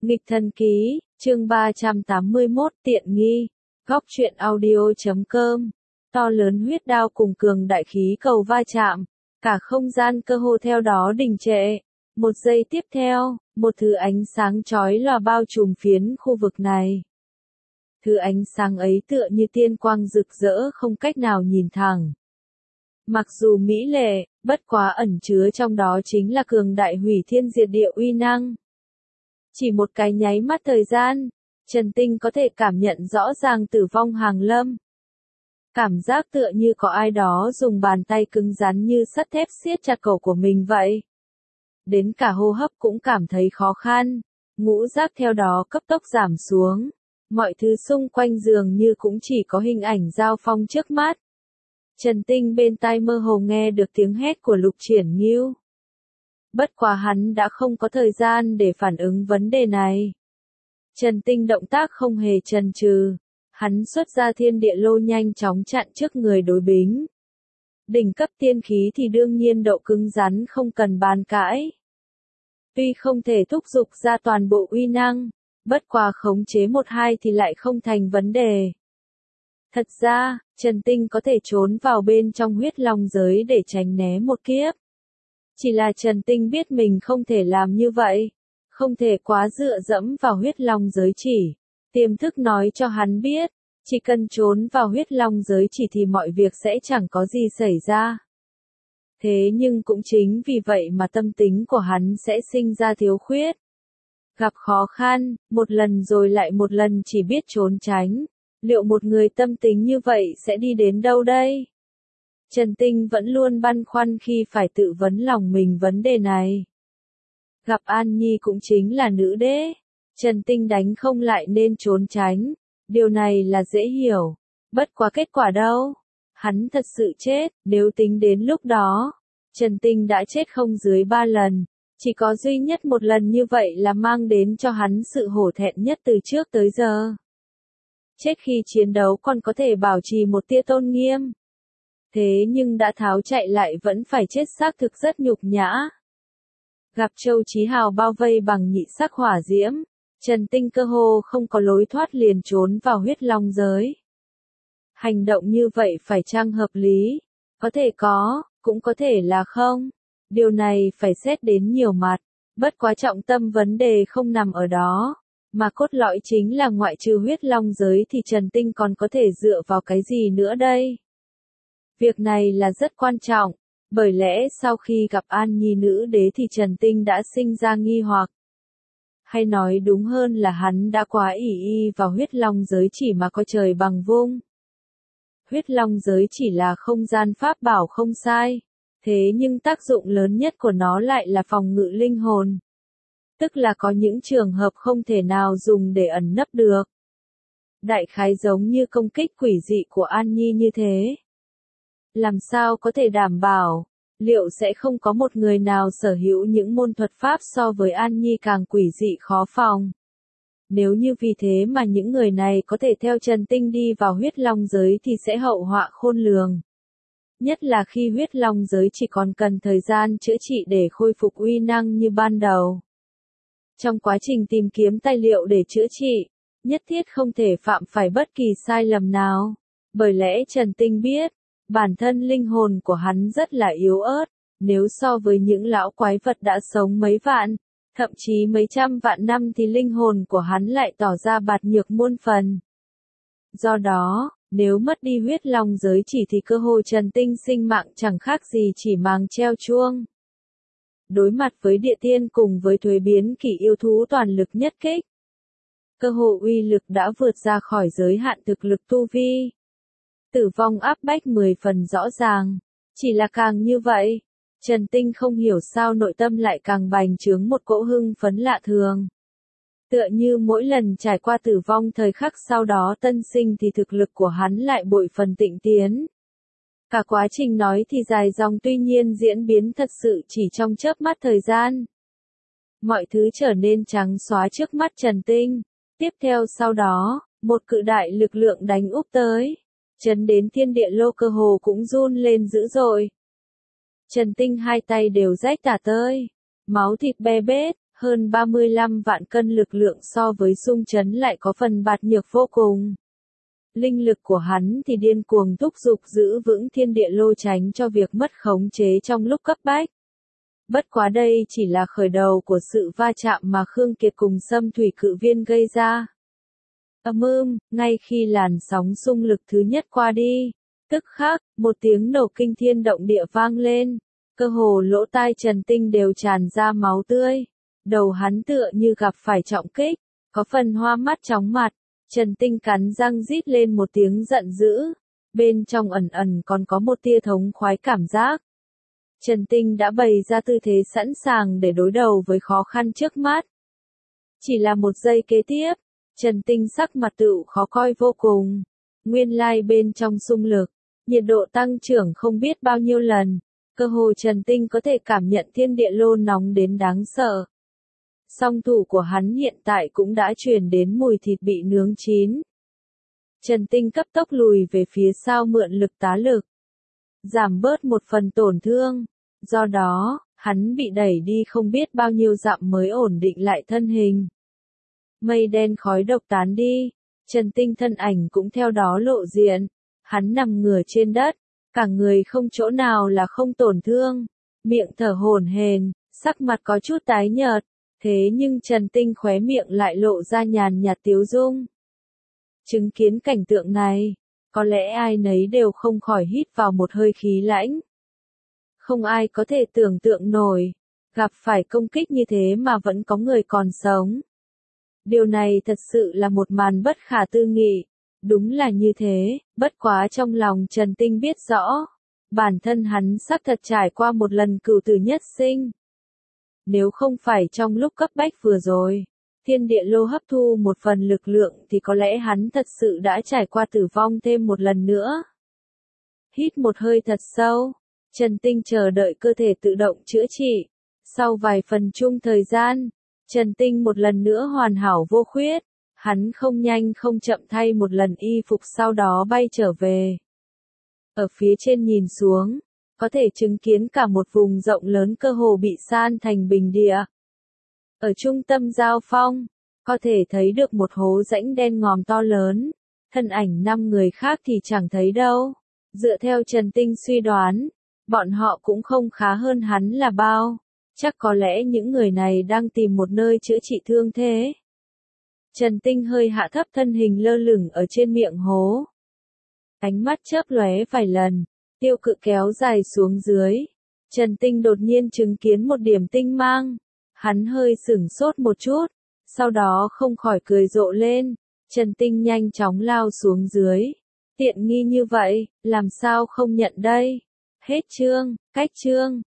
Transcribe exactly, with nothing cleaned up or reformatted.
Nghịch thần ký, chương ba trăm tám mươi mốt, tiện nghi. Góc truyện audio chấm com. To lớn huyết đao cùng cường đại khí cầu va chạm, cả không gian cơ hồ theo đó đình trệ. Một giây tiếp theo, một thứ ánh sáng chói lòa bao trùm phiến khu vực này. Thứ ánh sáng ấy tựa như tiên quang rực rỡ không cách nào nhìn thẳng. Mặc dù mỹ lệ, bất quá ẩn chứa trong đó chính là cường đại hủy thiên diệt địa uy năng. Chỉ một cái nháy mắt thời gian, Trần Tinh có thể cảm nhận rõ ràng tử vong hàng lâm. Cảm giác tựa như có ai đó dùng bàn tay cứng rắn như sắt thép siết chặt cổ của mình vậy. Đến cả hô hấp cũng cảm thấy khó khăn, ngũ giác theo đó cấp tốc giảm xuống. Mọi thứ xung quanh dường như cũng chỉ có hình ảnh giao phong trước mắt. Trần Tinh bên tai mơ hồ nghe được tiếng hét của Lục Triển Ngưu. Bất quá hắn đã không có thời gian để phản ứng vấn đề này. Trần Tinh động tác không hề chần chừ, hắn xuất ra thiên địa lô nhanh chóng chặn trước người đối bính. Đỉnh cấp tiên khí thì đương nhiên độ cứng rắn không cần bàn cãi. Tuy không thể thúc giục ra toàn bộ uy năng, bất quá khống chế một hai thì lại không thành vấn đề. Thật ra, Trần Tinh có thể trốn vào bên trong huyết long giới để tránh né một kiếp. Chỉ là Trần Tinh biết mình không thể làm như vậy, không thể quá dựa dẫm vào huyết long giới chỉ. Tiềm thức nói cho hắn biết, chỉ cần trốn vào huyết long giới chỉ thì mọi việc sẽ chẳng có gì xảy ra. Thế nhưng cũng chính vì vậy mà tâm tính của hắn sẽ sinh ra thiếu khuyết. Gặp khó khăn, một lần rồi lại một lần chỉ biết trốn tránh. Liệu một người tâm tính như vậy sẽ đi đến đâu đây? Trần Tinh vẫn luôn băn khoăn khi phải tự vấn lòng mình vấn đề này. Gặp An Nhi cũng chính là nữ đế. Trần Tinh đánh không lại nên trốn tránh. Điều này là dễ hiểu. Bất quá kết quả đâu? Hắn thật sự chết, nếu tính đến lúc đó. Trần Tinh đã chết không dưới ba lần. Chỉ có duy nhất một lần như vậy là mang đến cho hắn sự hổ thẹn nhất từ trước tới giờ. Chết khi chiến đấu còn có thể bảo trì một tia tôn nghiêm. Thế nhưng đã tháo chạy lại vẫn phải chết xác thực rất nhục nhã. Gặp Châu Chí Hào bao vây bằng nhị sắc hỏa diễm, Trần Tinh cơ hồ không có lối thoát liền trốn vào huyết long giới. Hành động như vậy phải chăng hợp lý? Có thể có, cũng có thể là không. Điều này phải xét đến nhiều mặt, bất quá trọng tâm vấn đề không nằm ở đó. Mà cốt lõi chính là ngoại trừ huyết long giới thì Trần Tinh còn có thể dựa vào cái gì nữa đây? Việc này là rất quan trọng, bởi lẽ sau khi gặp An Nhi nữ đế thì Trần Tinh đã sinh ra nghi hoặc. Hay nói đúng hơn là hắn đã quá ỷ y vào huyết long giới chỉ mà coi trời bằng vung. Huyết long giới chỉ là không gian pháp bảo không sai, thế nhưng tác dụng lớn nhất của nó lại là phòng ngự linh hồn. Tức là có những trường hợp không thể nào dùng để ẩn nấp được. Đại khái giống như công kích quỷ dị của An Nhi như thế. Làm sao có thể đảm bảo, liệu sẽ không có một người nào sở hữu những môn thuật pháp so với An Nhi càng quỷ dị khó phòng. Nếu như vì thế mà những người này có thể theo Trần Tinh đi vào huyết long giới thì sẽ hậu họa khôn lường. Nhất là khi huyết long giới chỉ còn cần thời gian chữa trị để khôi phục uy năng như ban đầu. Trong quá trình tìm kiếm tài liệu để chữa trị, nhất thiết không thể phạm phải bất kỳ sai lầm nào. Bởi lẽ Trần Tinh biết, bản thân linh hồn của hắn rất là yếu ớt, nếu so với những lão quái vật đã sống mấy vạn, thậm chí mấy trăm vạn năm thì linh hồn của hắn lại tỏ ra bạt nhược muôn phần. Do đó, nếu mất đi huyết long giới chỉ thì cơ hội Trần Tinh sinh mạng chẳng khác gì chỉ màng treo chuông. Đối mặt với địa tiên cùng với thuế biến kỷ yêu thú toàn lực nhất kích. Cơ hội uy lực đã vượt ra khỏi giới hạn thực lực tu vi. Tử vong áp bách mười phần rõ ràng. Chỉ là càng như vậy, Trần Tinh không hiểu sao nội tâm lại càng bành trướng một cỗ hưng phấn lạ thường. Tựa như mỗi lần trải qua tử vong thời khắc sau đó tân sinh thì thực lực của hắn lại bội phần tịnh tiến. Cả quá trình nói thì dài dòng tuy nhiên diễn biến thật sự chỉ trong chớp mắt thời gian. Mọi thứ trở nên trắng xóa trước mắt Trần Tinh. Tiếp theo sau đó, một cự đại lực lượng đánh úp tới. Chấn đến thiên địa lô cơ hồ cũng run lên dữ dội. Trần Tinh hai tay đều rách tả tơi. Máu thịt be bết, hơn ba mươi lăm vạn cân lực lượng so với Sung Trấn lại có phần bạt nhược vô cùng. Linh lực của hắn thì điên cuồng thúc giục giữ vững thiên địa lô tránh cho việc mất khống chế trong lúc cấp bách. Bất quá đây chỉ là khởi đầu của sự va chạm mà Khương Kiệt cùng Xâm Thủy Cự Viên gây ra. Ầm ưm, ngay khi làn sóng xung lực thứ nhất qua đi, tức khắc, một tiếng nổ kinh thiên động địa vang lên, cơ hồ lỗ tai Trần Tinh đều tràn ra máu tươi, đầu hắn tựa như gặp phải trọng kích, có phần hoa mắt chóng mặt, Trần Tinh cắn răng rít lên một tiếng giận dữ, bên trong ẩn ẩn còn có một tia thống khoái cảm giác. Trần Tinh đã bày ra tư thế sẵn sàng để đối đầu với khó khăn trước mắt. Chỉ là một giây kế tiếp, Trần Tinh sắc mặt tựu khó coi vô cùng. Nguyên lai bên trong xung lực, nhiệt độ tăng trưởng không biết bao nhiêu lần, cơ hồ Trần Tinh có thể cảm nhận thiên địa lô nóng đến đáng sợ. Song thủ của hắn hiện tại cũng đã truyền đến mùi thịt bị nướng chín. Trần Tinh cấp tốc lùi về phía sau mượn lực tá lực, giảm bớt một phần tổn thương, do đó, hắn bị đẩy đi không biết bao nhiêu dặm mới ổn định lại thân hình. Mây đen khói độc tán đi, Trần Tinh thân ảnh cũng theo đó lộ diện, hắn nằm ngửa trên đất, cả người không chỗ nào là không tổn thương, miệng thở hổn hển, sắc mặt có chút tái nhợt, thế nhưng Trần Tinh khóe miệng lại lộ ra nhàn nhạt tiếu dung. Chứng kiến cảnh tượng này, có lẽ ai nấy đều không khỏi hít vào một hơi khí lãnh. Không ai có thể tưởng tượng nổi, gặp phải công kích như thế mà vẫn có người còn sống. Điều này thật sự là một màn bất khả tư nghị. Đúng là như thế, bất quá trong lòng Trần Tinh biết rõ, bản thân hắn xác thật trải qua một lần cửu tử nhất sinh. Nếu không phải trong lúc cấp bách vừa rồi, thiên địa lô hấp thu một phần lực lượng thì có lẽ hắn thật sự đã trải qua tử vong thêm một lần nữa. Hít một hơi thật sâu, Trần Tinh chờ đợi cơ thể tự động chữa trị. Sau vài phần chung thời gian, Trần Tinh một lần nữa hoàn hảo vô khuyết. Hắn không nhanh không chậm thay một lần y phục sau đó bay trở về. Ở phía trên nhìn xuống, có thể chứng kiến cả một vùng rộng lớn cơ hồ bị san thành bình địa. Ở trung tâm giao phong, có thể thấy được một hố rãnh đen ngòm to lớn, thân ảnh năm người khác thì chẳng thấy đâu. Dựa theo Trần Tinh suy đoán, bọn họ cũng không khá hơn hắn là bao, chắc có lẽ những người này đang tìm một nơi chữa trị thương thế. Trần Tinh hơi hạ thấp thân hình lơ lửng ở trên miệng hố. Ánh mắt chớp lóe vài lần, tiêu cự kéo dài xuống dưới. Trần Tinh đột nhiên chứng kiến một điểm tinh mang. Hắn hơi sửng sốt một chút, sau đó không khỏi cười rộ lên. Trần Tinh nhanh chóng lao xuống dưới. Tiện nghi như vậy, làm sao không nhận đây? Hết chương, cách chương.